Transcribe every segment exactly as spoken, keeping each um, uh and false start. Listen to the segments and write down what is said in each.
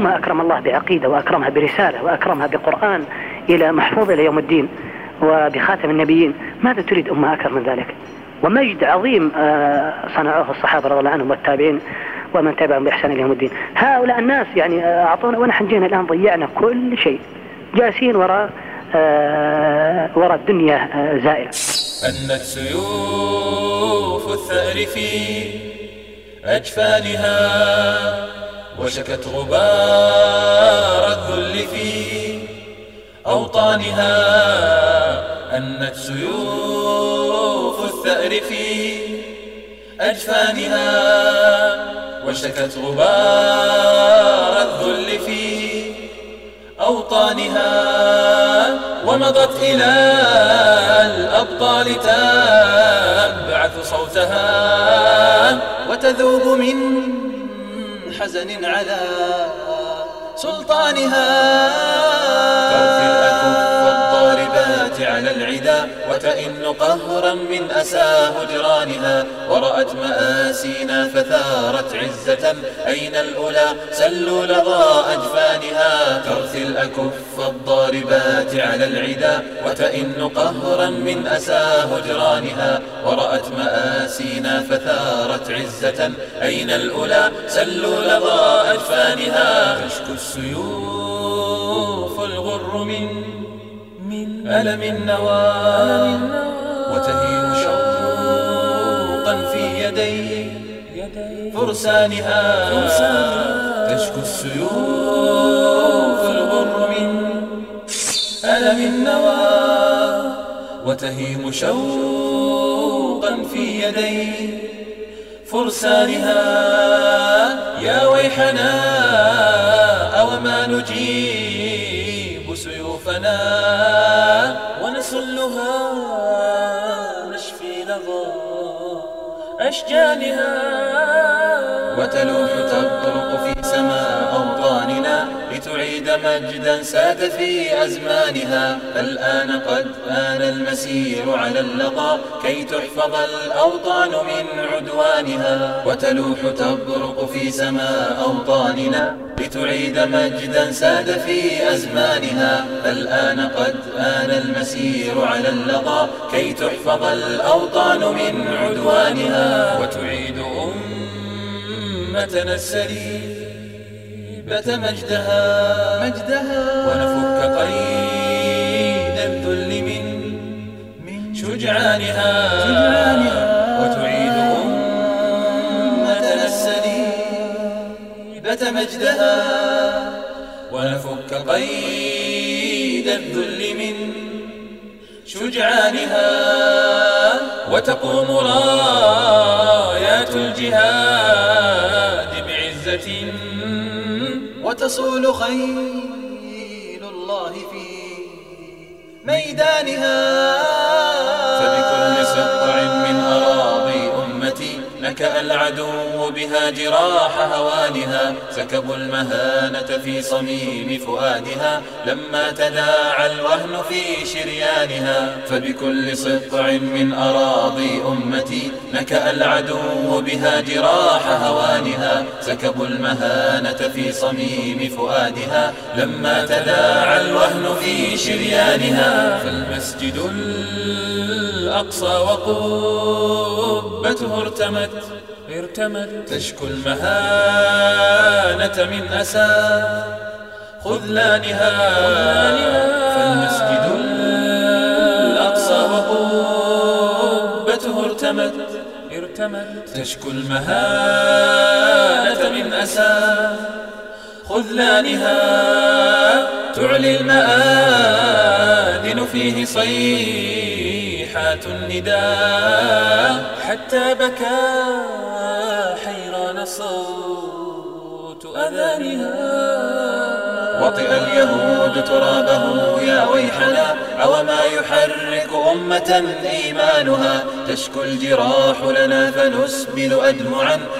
أمة أكرم الله بعقيدة وأكرمها برسالة وأكرمها بقرآن إلى محفوظ إلى يوم الدين وبخاتم النبيين، ماذا تريد أمة أكرم من ذلك؟ ومجد عظيم صنعوه الصحابة رضي الله عنهم والتابعين ومن تبعهم بإحسان إلى يوم الدين. هؤلاء الناس يعني أعطونا ونحن جينا الآن ضيعنا كل شيء، جالسين وراء وراء الدنيا زائلة. أنت سيوف الثأر في أجفانها وشكت غبار الذل في أوطانها. أنت سيوف الثأر في أجفانها وشكت غبار الذل في أوطانها. ومضت إلى الأبطال تبعث صوتها وتذوب من حزن على سلطانها. ترفي الأكف الضاربات على العدا وتئن قهرا من أسى هجرانها. ورأت مآسينا فثارت عزة أين الأولى سلوا لظى أجفانها. ترثي الأكف الضاربات على العدا وتئن قهرا من أسى هجرانها. ورأت مآسينا فثارت عزة أين الأولى سلوا لظى أجفانها. تشكو السيوف الغر من من ألم النوى وتهيم شوقا في يدي فرسانها. تشكو السيوف الغر من ألم النوى وتهيم شوقا في يدي فرسانها. يا ويحنا أوما نجيب سيوفنا ونسلها نشفي لظى أشجانها. وتلوح تبرق في سماء أوطاننا لتعيد مجدا ساد في أزمانها. فالآن قد آن المسير على اللظى كي تحفظ الأوطان من عدوانها. وتلوح تبرق في سماء أوطاننا لتعيد مجدا ساد في أزمانها. فالآن قد آن المسير على اللظى كي تحفظ الأوطان من عدوانها. وتعيد أمتنا السليبة مجدها مجدها ونفك قيد الذل من من شجعانها. وتعيد أمتنا السليبة مجدها ونفك قيد الذل من شجعانها. وتقوم رايات الجهاد بعزة وتصول خيل الله في ميدانها. فبكل سطع من أراضي أمتي نكأ العدو بها جراح هوانها. سكبوا المهانة في صميم فؤادها لما تداعى الوهن في شريانها. فبكل سطع من أراضي أمتي نكأ العدو بها جراح هوانها. سكبوا المهانة في صميم فؤادها لما تداعى الوهن في شريانها. فالمسجد الأقصى وقبته ارتمت ارتمت تشكو المهانة من أسى خذلانها. فالمسجد الأقصى وقبته ارتمت ارتمت تشكو المهانة من أسى خذلانها. تعلي المآذن فيه صيحات النداء حتى بكى حيران صوت أذانها. وطئ اليهود ترابه يا ويحنا عوما يحرك أمة إيمانها. تشكو الجراح لنا فنسبل أدمعا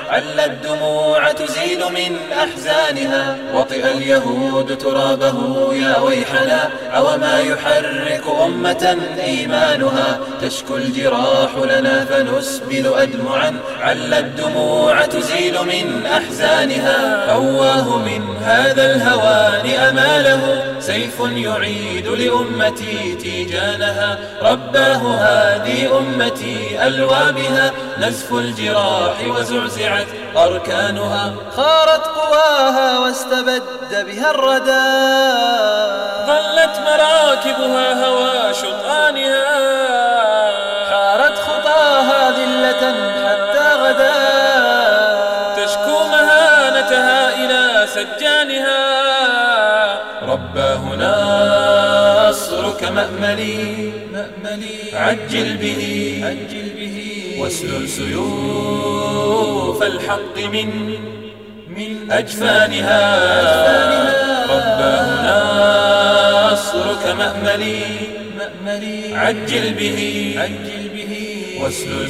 عل الدموع تزيل من أحزانها. وطئ اليهود ترابه يا ويحنا، عوما يحرك أمة إيمانها. تشكو الجراح لنا فنسبل أدمعا، عل الدموع تزيل من أحزانها. أواه من هذا الهوان أماله، سيف يعيد لأمتي تيجانها. رباه هذه أمتي ألوى بها، نزف الجراح وزعزعت أركانها. خارت قواها واستبد بها الردى، ظلت مراكبها هوى شطآنها. حارت خطاها ذلة حتى غدا، تشكو مهانتها إلى سجانها. رباه نصرك مأملي، عجل به واسلل سيوف الحق من من أجفانها. رباه نصرك مأملي، عجل به واسلل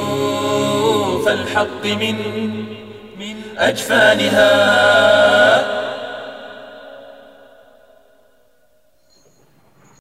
سيوف الحق من من أجفانها.